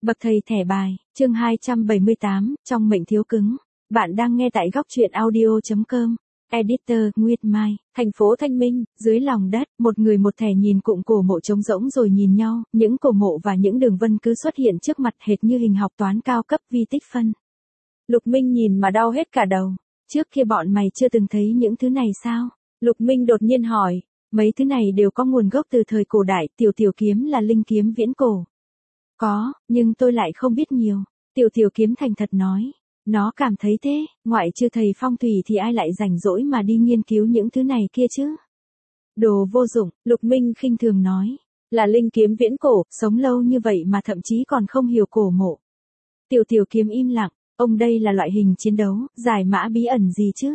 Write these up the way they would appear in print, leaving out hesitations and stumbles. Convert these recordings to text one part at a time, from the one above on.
Bậc thầy thẻ bài, chương 278, trong mệnh thiếu cứng. Bạn đang nghe tại góc truyện audio.com. Editor, Nguyệt Mai, thành phố Thanh Minh, dưới lòng đất, một người một thẻ nhìn cụm cổ mộ trống rỗng rồi nhìn nhau, những cổ mộ và những đường vân cứ xuất hiện trước mặt hệt như hình học toán cao cấp vi tích phân. Lục Minh nhìn mà đau hết cả đầu, trước kia bọn mày chưa từng thấy những thứ này sao? Lục Minh đột nhiên hỏi, mấy thứ này đều có nguồn gốc từ thời cổ đại, tiểu kiếm là linh kiếm viễn cổ. Có, nhưng tôi lại không biết nhiều. Tiểu kiếm thành thật nói. Nó cảm thấy thế, ngoại trừ thầy phong thủy thì ai lại rảnh rỗi mà đi nghiên cứu những thứ này kia chứ? Đồ vô dụng, Lục Minh khinh thường nói. Là linh kiếm viễn cổ, sống lâu như vậy mà thậm chí còn không hiểu cổ mộ. Tiểu kiếm im lặng, ông đây là loại hình chiến đấu, giải mã bí ẩn gì chứ?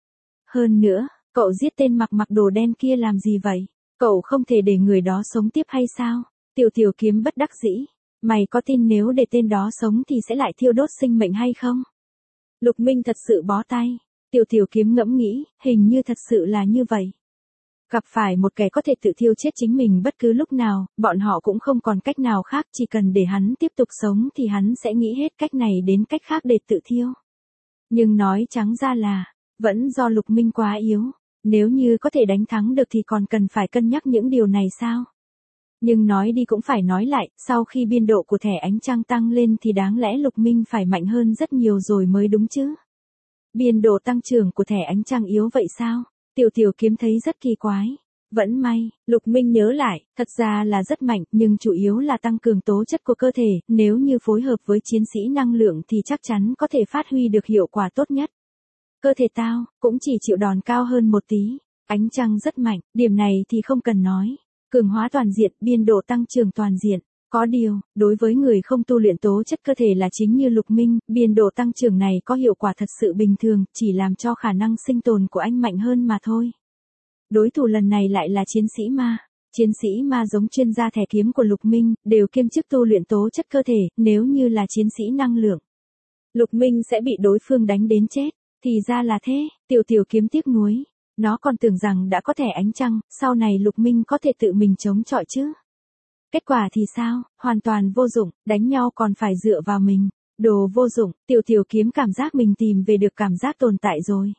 Hơn nữa, cậu giết tên mặc đồ đen kia làm gì vậy? Cậu không thể để người đó sống tiếp hay sao? Tiểu kiếm bất đắc dĩ. Mày có tin nếu để tên đó sống thì sẽ lại thiêu đốt sinh mệnh hay không? Lục Minh thật sự bó tay. Tiểu kiếm ngẫm nghĩ, hình như thật sự là như vậy. Gặp phải một kẻ có thể tự thiêu chết chính mình bất cứ lúc nào, bọn họ cũng không còn cách nào khác, chỉ cần để hắn tiếp tục sống thì hắn sẽ nghĩ hết cách này đến cách khác để tự thiêu. Nhưng nói trắng ra là, vẫn do Lục Minh quá yếu. Nếu như có thể đánh thắng được thì còn cần phải cân nhắc những điều này sao? Nhưng nói đi cũng phải nói lại, sau khi biên độ của thẻ ánh trăng tăng lên thì đáng lẽ Lục Minh phải mạnh hơn rất nhiều rồi mới đúng chứ. Biên độ tăng trưởng của thẻ ánh trăng yếu vậy sao? Tiểu kiếm thấy rất kỳ quái. Vẫn may, Lục Minh nhớ lại, thật ra là rất mạnh, nhưng chủ yếu là tăng cường tố chất của cơ thể, nếu như phối hợp với chiến sĩ năng lượng thì chắc chắn có thể phát huy được hiệu quả tốt nhất. Cơ thể tao, cũng chỉ chịu đòn cao hơn một tí. Ánh trăng rất mạnh, điểm này thì không cần nói. Cường hóa toàn diện, biên độ tăng trưởng toàn diện. Có điều, đối với người không tu luyện tố chất cơ thể là chính như Lục Minh, biên độ tăng trưởng này có hiệu quả thật sự bình thường, chỉ làm cho khả năng sinh tồn của anh mạnh hơn mà thôi. Đối thủ lần này lại là chiến sĩ ma. Chiến sĩ ma giống chuyên gia thẻ kiếm của Lục Minh, đều kiêm chức tu luyện tố chất cơ thể, nếu như là chiến sĩ năng lượng. Lục Minh sẽ bị đối phương đánh đến chết. Thì ra là thế, tiểu kiếm tiếc nuối. Nó còn tưởng rằng đã có thẻ ánh trăng, sau này Lục Minh có thể tự mình chống chọi chứ. Kết quả thì sao, hoàn toàn vô dụng, đánh nhau còn phải dựa vào mình. Đồ vô dụng, tiểu kiếm cảm giác mình tìm về được cảm giác tồn tại rồi.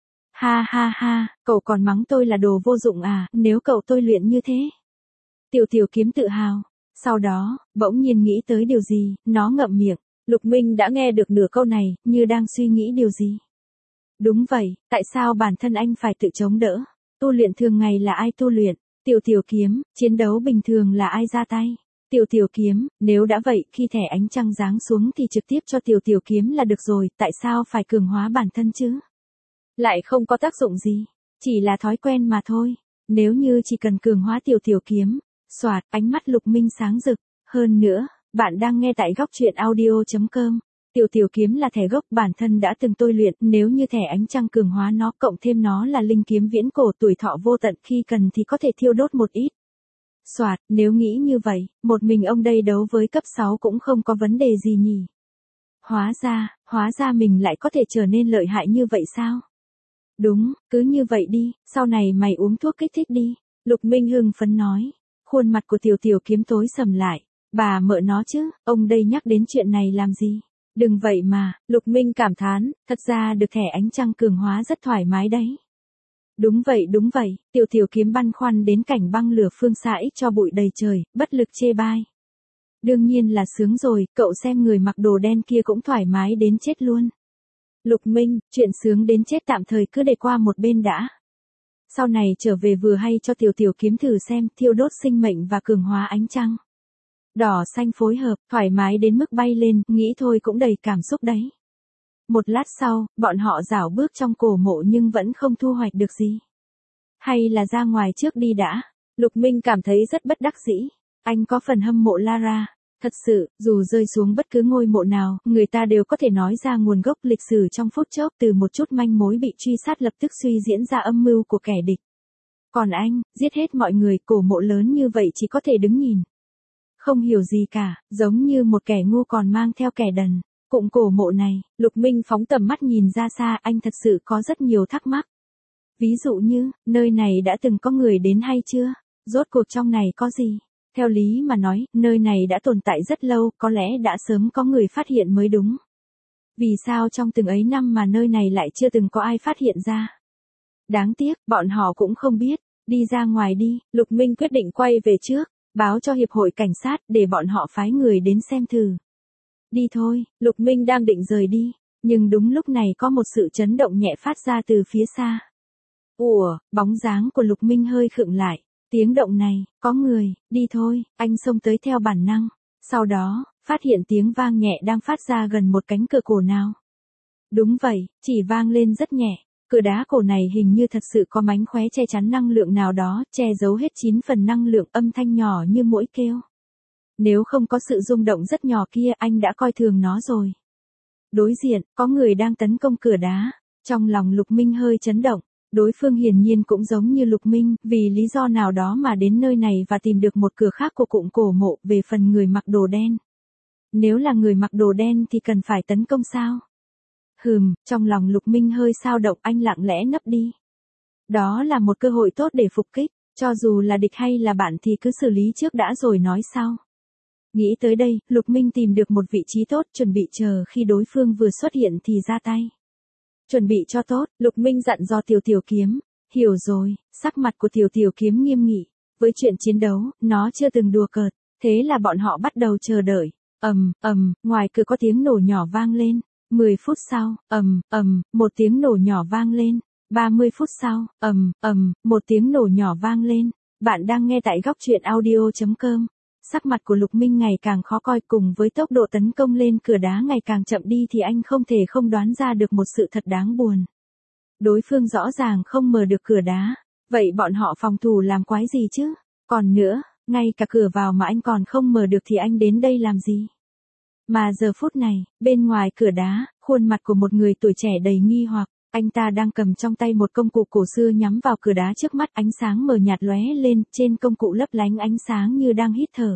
Ha ha ha, cậu còn mắng tôi là đồ vô dụng à, nếu cậu tôi luyện như thế. Tiểu kiếm tự hào. Sau đó, bỗng nhiên nghĩ tới điều gì, nó ngậm miệng. Lục Minh đã nghe được nửa câu này, như đang suy nghĩ điều gì. Đúng vậy, tại sao bản thân anh phải tự chống đỡ? Tu luyện thường ngày là ai tu luyện? Tiểu kiếm, chiến đấu bình thường là ai ra tay? Tiểu kiếm, nếu đã vậy, khi thẻ ánh trăng giáng xuống thì trực tiếp cho tiểu kiếm là được rồi, tại sao phải cường hóa bản thân chứ? Lại không có tác dụng gì, chỉ là thói quen mà thôi. Nếu như chỉ cần cường hóa tiểu kiếm, xoạt, ánh mắt Lục Minh sáng rực. Hơn nữa, bạn đang nghe tại góc truyện audio.com. Tiểu kiếm là thẻ gốc bản thân đã từng tôi luyện, nếu như thẻ ánh trăng cường hóa nó cộng thêm nó là linh kiếm viễn cổ tuổi thọ vô tận, khi cần thì có thể thiêu đốt một ít. Soạt, nếu nghĩ như vậy, một mình ông đây đấu với cấp 6 cũng không có vấn đề gì nhỉ. Hóa ra mình lại có thể trở nên lợi hại như vậy sao? Đúng, cứ như vậy đi, sau này mày uống thuốc kích thích đi. Lục Minh hưng phấn nói. Khuôn mặt của tiểu kiếm tối sầm lại. Bà mợ nó chứ, ông đây nhắc đến chuyện này làm gì? Đừng vậy mà, Lục Minh cảm thán, thật ra được thẻ ánh trăng cường hóa rất thoải mái đấy. Đúng vậy, tiểu kiếm băn khoăn đến cảnh băng lửa phương xa ích cho bụi đầy trời, bất lực chê bai. Đương nhiên là sướng rồi, cậu xem người mặc đồ đen kia cũng thoải mái đến chết luôn. Lục Minh, chuyện sướng đến chết tạm thời cứ để qua một bên đã. Sau này trở về vừa hay cho tiểu kiếm thử xem, thiêu đốt sinh mệnh và cường hóa ánh trăng. Đỏ xanh phối hợp, thoải mái đến mức bay lên, nghĩ thôi cũng đầy cảm xúc đấy. Một lát sau, bọn họ rảo bước trong cổ mộ nhưng vẫn không thu hoạch được gì. Hay là ra ngoài trước đi đã. Lục Minh cảm thấy rất bất đắc dĩ. Anh có phần hâm mộ Lara. Thật sự, dù rơi xuống bất cứ ngôi mộ nào, người ta đều có thể nói ra nguồn gốc lịch sử trong phút chốc, từ một chút manh mối bị truy sát lập tức suy diễn ra âm mưu của kẻ địch. Còn anh, giết hết mọi người, cổ mộ lớn như vậy chỉ có thể đứng nhìn. Không hiểu gì cả, giống như một kẻ ngu còn mang theo kẻ đần. Cụm cổ mộ này, Lục Minh phóng tầm mắt nhìn ra xa, anh thật sự có rất nhiều thắc mắc. Ví dụ như, nơi này đã từng có người đến hay chưa? Rốt cuộc trong này có gì? Theo lý mà nói, nơi này đã tồn tại rất lâu, có lẽ đã sớm có người phát hiện mới đúng. Vì sao trong từng ấy năm mà nơi này lại chưa từng có ai phát hiện ra? Đáng tiếc, bọn họ cũng không biết. Đi ra ngoài đi, Lục Minh quyết định quay về trước, báo cho hiệp hội cảnh sát để bọn họ phái người đến xem thử. Đi thôi, Lục Minh đang định rời đi, nhưng đúng lúc này có một sự chấn động nhẹ phát ra từ phía xa. Ủa, bóng dáng của Lục Minh hơi khựng lại, tiếng động này, có người, đi thôi, anh xông tới theo bản năng, sau đó, phát hiện tiếng vang nhẹ đang phát ra gần một cánh cửa cổ nào. Đúng vậy, chỉ vang lên rất nhẹ. Cửa đá cổ này hình như thật sự có mánh khóe che chắn năng lượng nào đó, che giấu hết 9 phần năng lượng, âm thanh nhỏ như muỗi kêu. Nếu không có sự rung động rất nhỏ kia, anh đã coi thường nó rồi. Đối diện, có người đang tấn công cửa đá. Trong lòng Lục Minh hơi chấn động. Đối phương hiển nhiên cũng giống như Lục Minh, vì lý do nào đó mà đến nơi này và tìm được một cửa khác của cụm cổ mộ. Về phần người mặc đồ đen, nếu là người mặc đồ đen thì cần phải tấn công sao? Trong lòng Lục Minh hơi xao động, anh lặng lẽ nấp đi. Đó là một cơ hội tốt để phục kích, cho dù là địch hay là bạn thì cứ xử lý trước đã rồi nói sau. Nghĩ tới đây, Lục Minh tìm được một vị trí tốt, chuẩn bị chờ khi đối phương vừa xuất hiện thì ra tay. Chuẩn bị cho tốt, Lục Minh dặn dò Tiểu Tiểu Kiếm. Hiểu rồi, sắc mặt của Tiểu Tiểu Kiếm nghiêm nghị. Với chuyện chiến đấu, nó chưa từng đùa cợt, thế là bọn họ bắt đầu chờ đợi. Ngoài cửa có tiếng nổ nhỏ vang lên. 10 phút sau, một tiếng nổ nhỏ vang lên. 30 phút sau, một tiếng nổ nhỏ vang lên. Bạn đang nghe tại góc truyện audio.com. Sắc mặt của Lục Minh ngày càng khó coi, cùng với tốc độ tấn công lên cửa đá ngày càng chậm đi thì anh không thể không đoán ra được một sự thật đáng buồn. Đối phương rõ ràng không mở được cửa đá. Vậy bọn họ phòng thủ làm quái gì chứ? Còn nữa, ngay cả cửa vào mà anh còn không mở được thì anh đến đây làm gì? Mà giờ phút này, bên ngoài cửa đá, khuôn mặt của một người tuổi trẻ đầy nghi hoặc, anh ta đang cầm trong tay một công cụ cổ xưa nhắm vào cửa đá trước mắt, ánh sáng mờ nhạt lóe lên, trên công cụ lấp lánh ánh sáng như đang hít thở.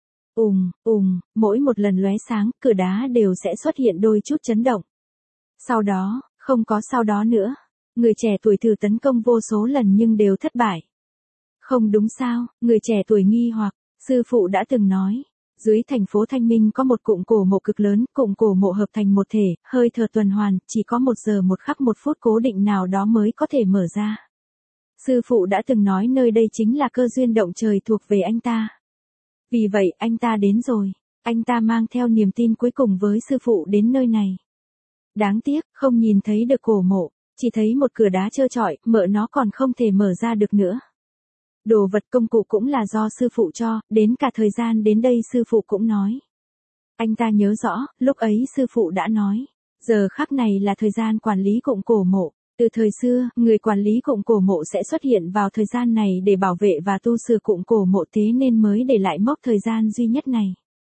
Mỗi một lần lóe sáng, cửa đá đều sẽ xuất hiện đôi chút chấn động. Sau đó, không có sau đó nữa. Người trẻ tuổi thử tấn công vô số lần nhưng đều thất bại. Không đúng sao, người trẻ tuổi nghi hoặc, sư phụ đã từng nói. Dưới thành phố Thanh Minh có một cụm cổ mộ cực lớn, cụm cổ mộ hợp thành một thể, hơi thở tuần hoàn, chỉ có 1 giờ 1 khắc 1 phút cố định nào đó mới có thể mở ra. Sư phụ đã từng nói nơi đây chính là cơ duyên động trời thuộc về anh ta. Vì vậy anh ta đến rồi, anh ta mang theo niềm tin cuối cùng với sư phụ đến nơi này. Đáng tiếc, không nhìn thấy được cổ mộ, chỉ thấy một cửa đá trơ trọi, mở nó còn không thể mở ra được nữa. Đồ vật công cụ cũng là do sư phụ cho, đến cả thời gian đến đây sư phụ cũng nói. Anh ta nhớ rõ, lúc ấy sư phụ đã nói, giờ khắc này là thời gian quản lý cụm cổ mộ. Từ thời xưa, người quản lý cụm cổ mộ sẽ xuất hiện vào thời gian này để bảo vệ và tu sửa cụm cổ mộ, thế nên mới để lại mốc thời gian duy nhất này.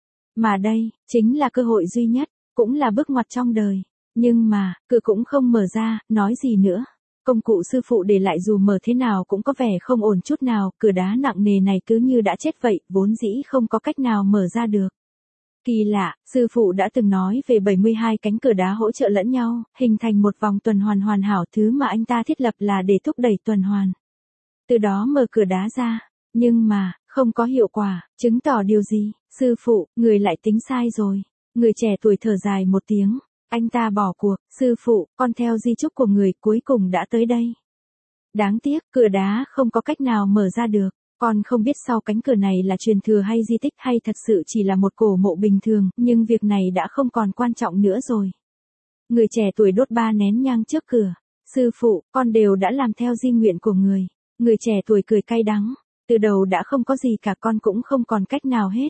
Mà đây, chính là cơ hội duy nhất, cũng là bước ngoặt trong đời. Nhưng mà, cửa cũng không mở ra, nói gì nữa. Công cụ sư phụ để lại dù mở thế nào cũng có vẻ không ổn chút nào, cửa đá nặng nề này cứ như đã chết vậy, vốn dĩ không có cách nào mở ra được. Kỳ lạ, sư phụ đã từng nói về 72 cánh cửa đá hỗ trợ lẫn nhau, hình thành một vòng tuần hoàn hoàn hảo, thứ mà anh ta thiết lập là để thúc đẩy tuần hoàn. Từ đó mở cửa đá ra, nhưng mà, không có hiệu quả, chứng tỏ điều gì? Sư phụ, người lại tính sai rồi. Người trẻ tuổi thở dài một tiếng. Anh ta bỏ cuộc, sư phụ, con theo di chúc của người cuối cùng đã tới đây. Đáng tiếc, cửa đá không có cách nào mở ra được. Con không biết sau cánh cửa này là truyền thừa hay di tích hay thật sự chỉ là một cổ mộ bình thường, nhưng việc này đã không còn quan trọng nữa rồi. Người trẻ tuổi đốt 3 nén nhang trước cửa. Sư phụ, con đều đã làm theo di nguyện của người. Người trẻ tuổi cười cay đắng. Từ đầu đã không có gì cả, con cũng không còn cách nào hết.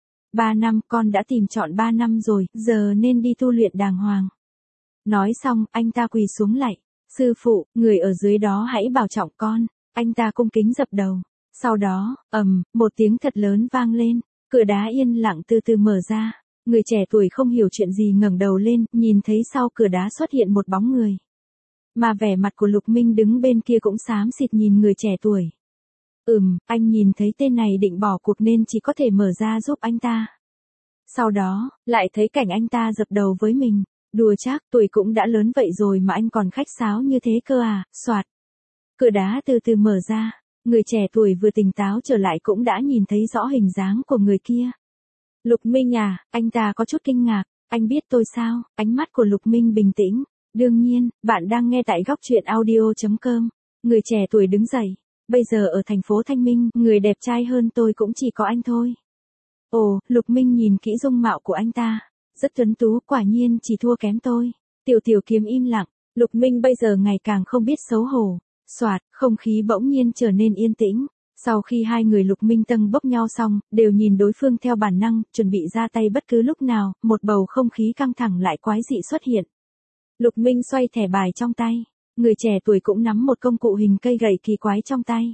3 năm, con đã tìm trọn 3 năm rồi, giờ nên đi tu luyện đàng hoàng. Nói xong, anh ta quỳ xuống lạy. Sư phụ, người ở dưới đó hãy bảo trọng con. Anh ta cung kính dập đầu. Sau đó, một tiếng thật lớn vang lên. Cửa đá yên lặng từ từ mở ra. Người trẻ tuổi không hiểu chuyện gì ngẩng đầu lên, nhìn thấy sau cửa đá xuất hiện một bóng người. Mà vẻ mặt của Lục Minh đứng bên kia cũng xám xịt nhìn người trẻ tuổi. Anh nhìn thấy tên này định bỏ cuộc nên chỉ có thể mở ra giúp anh ta. Sau đó, lại thấy cảnh anh ta dập đầu với mình. Đùa chắc, tuổi cũng đã lớn vậy rồi mà anh còn khách sáo như thế cơ à, soạt. Cửa đá từ từ mở ra. Người trẻ tuổi vừa tỉnh táo trở lại cũng đã nhìn thấy rõ hình dáng của người kia. Lục Minh à, anh ta có chút kinh ngạc, anh biết tôi sao? Ánh mắt của Lục Minh bình tĩnh. Đương nhiên, bạn đang nghe tại góc truyện audio.com. Người trẻ tuổi đứng dậy. Bây giờ ở thành phố Thanh Minh, người đẹp trai hơn tôi cũng chỉ có anh thôi. Ồ, Lục Minh nhìn kỹ dung mạo của anh ta. Rất tuấn tú, quả nhiên chỉ thua kém tôi. Tiểu Tiểu Kiếm im lặng. Lục Minh bây giờ ngày càng không biết xấu hổ. Soạt, không khí bỗng nhiên trở nên yên tĩnh. Sau khi hai người Lục Minh tâng bốc nhau xong, đều nhìn đối phương theo bản năng, chuẩn bị ra tay bất cứ lúc nào, một bầu không khí căng thẳng lại quái dị xuất hiện. Lục Minh xoay thẻ bài trong tay. Người trẻ tuổi cũng nắm một công cụ hình cây gậy kỳ quái trong tay.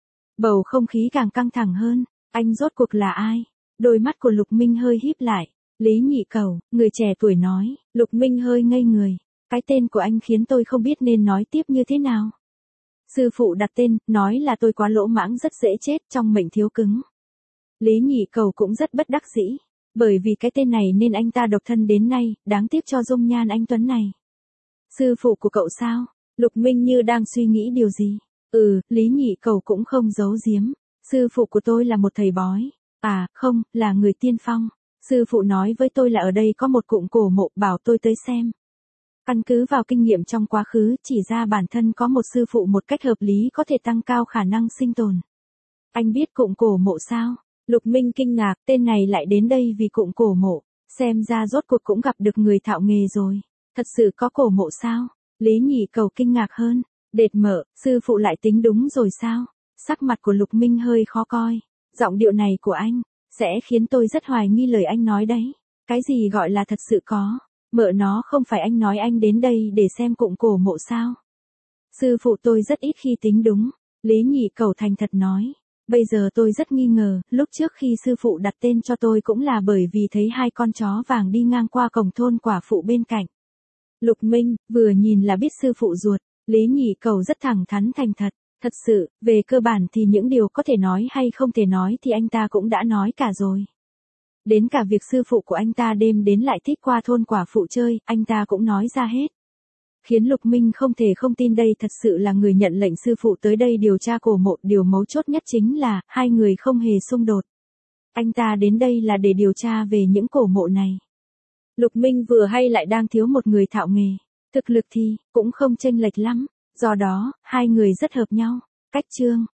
Bầu không khí càng căng thẳng hơn. Anh rốt cuộc là ai? Đôi mắt của Lục Minh hơi híp lại. Lý Nhị Cẩu, người trẻ tuổi nói. Lục Minh hơi ngây người. Cái tên của anh khiến tôi không biết nên nói tiếp như thế nào. Sư phụ đặt tên, nói là tôi quá lỗ mãng rất dễ chết, trong mệnh thiếu cứng. Lý Nhị Cẩu cũng rất bất đắc dĩ. Bởi vì cái tên này nên anh ta độc thân đến nay, đáng tiếc cho dung nhan anh tuấn này. Sư phụ của cậu sao? Lục Minh như đang suy nghĩ điều gì. Lý Nhị Cẩu cũng không giấu giếm. Sư phụ của tôi là một thầy bói. À, không, là người tiên phong. Sư phụ nói với tôi là ở đây có một cụm cổ mộ, bảo tôi tới xem. Căn cứ vào kinh nghiệm trong quá khứ, chỉ ra bản thân có một sư phụ một cách hợp lý có thể tăng cao khả năng sinh tồn. Anh biết cụm cổ mộ sao? Lục Minh kinh ngạc, tên này lại đến đây vì cụm cổ mộ. Xem ra rốt cuộc cũng gặp được người thạo nghề rồi. Thật sự có cổ mộ sao? Lý Nhị Cẩu kinh ngạc hơn. Đệt mở, sư phụ lại tính đúng rồi sao? Sắc mặt của Lục Minh hơi khó coi. Giọng điệu này của anh, sẽ khiến tôi rất hoài nghi lời anh nói đấy. Cái gì gọi là thật sự có? Mợ nó, không phải anh nói anh đến đây để xem cụm cổ mộ sao? Sư phụ tôi rất ít khi tính đúng. Lý Nhị Cẩu thành thật nói. Bây giờ tôi rất nghi ngờ, lúc trước khi sư phụ đặt tên cho tôi cũng là bởi vì thấy hai con chó vàng đi ngang qua cổng thôn quả phụ bên cạnh. Lục Minh, vừa nhìn là biết sư phụ ruột. Lý Nhị Cẩu rất thẳng thắn thành thật. Thật sự, về cơ bản thì những điều có thể nói hay không thể nói thì anh ta cũng đã nói cả rồi. Đến cả việc sư phụ của anh ta đêm đến lại thích qua thôn quả phụ chơi, anh ta cũng nói ra hết. Khiến Lục Minh không thể không tin đây thật sự là người nhận lệnh sư phụ tới đây điều tra cổ mộ. Điều mấu chốt nhất chính là, hai người không hề xung đột. Anh ta đến đây là để điều tra về những cổ mộ này. Lục Minh vừa hay lại đang thiếu một người thạo nghề. Thực lực thì, cũng không chênh lệch lắm. Do đó, hai người rất hợp nhau. Cách chương.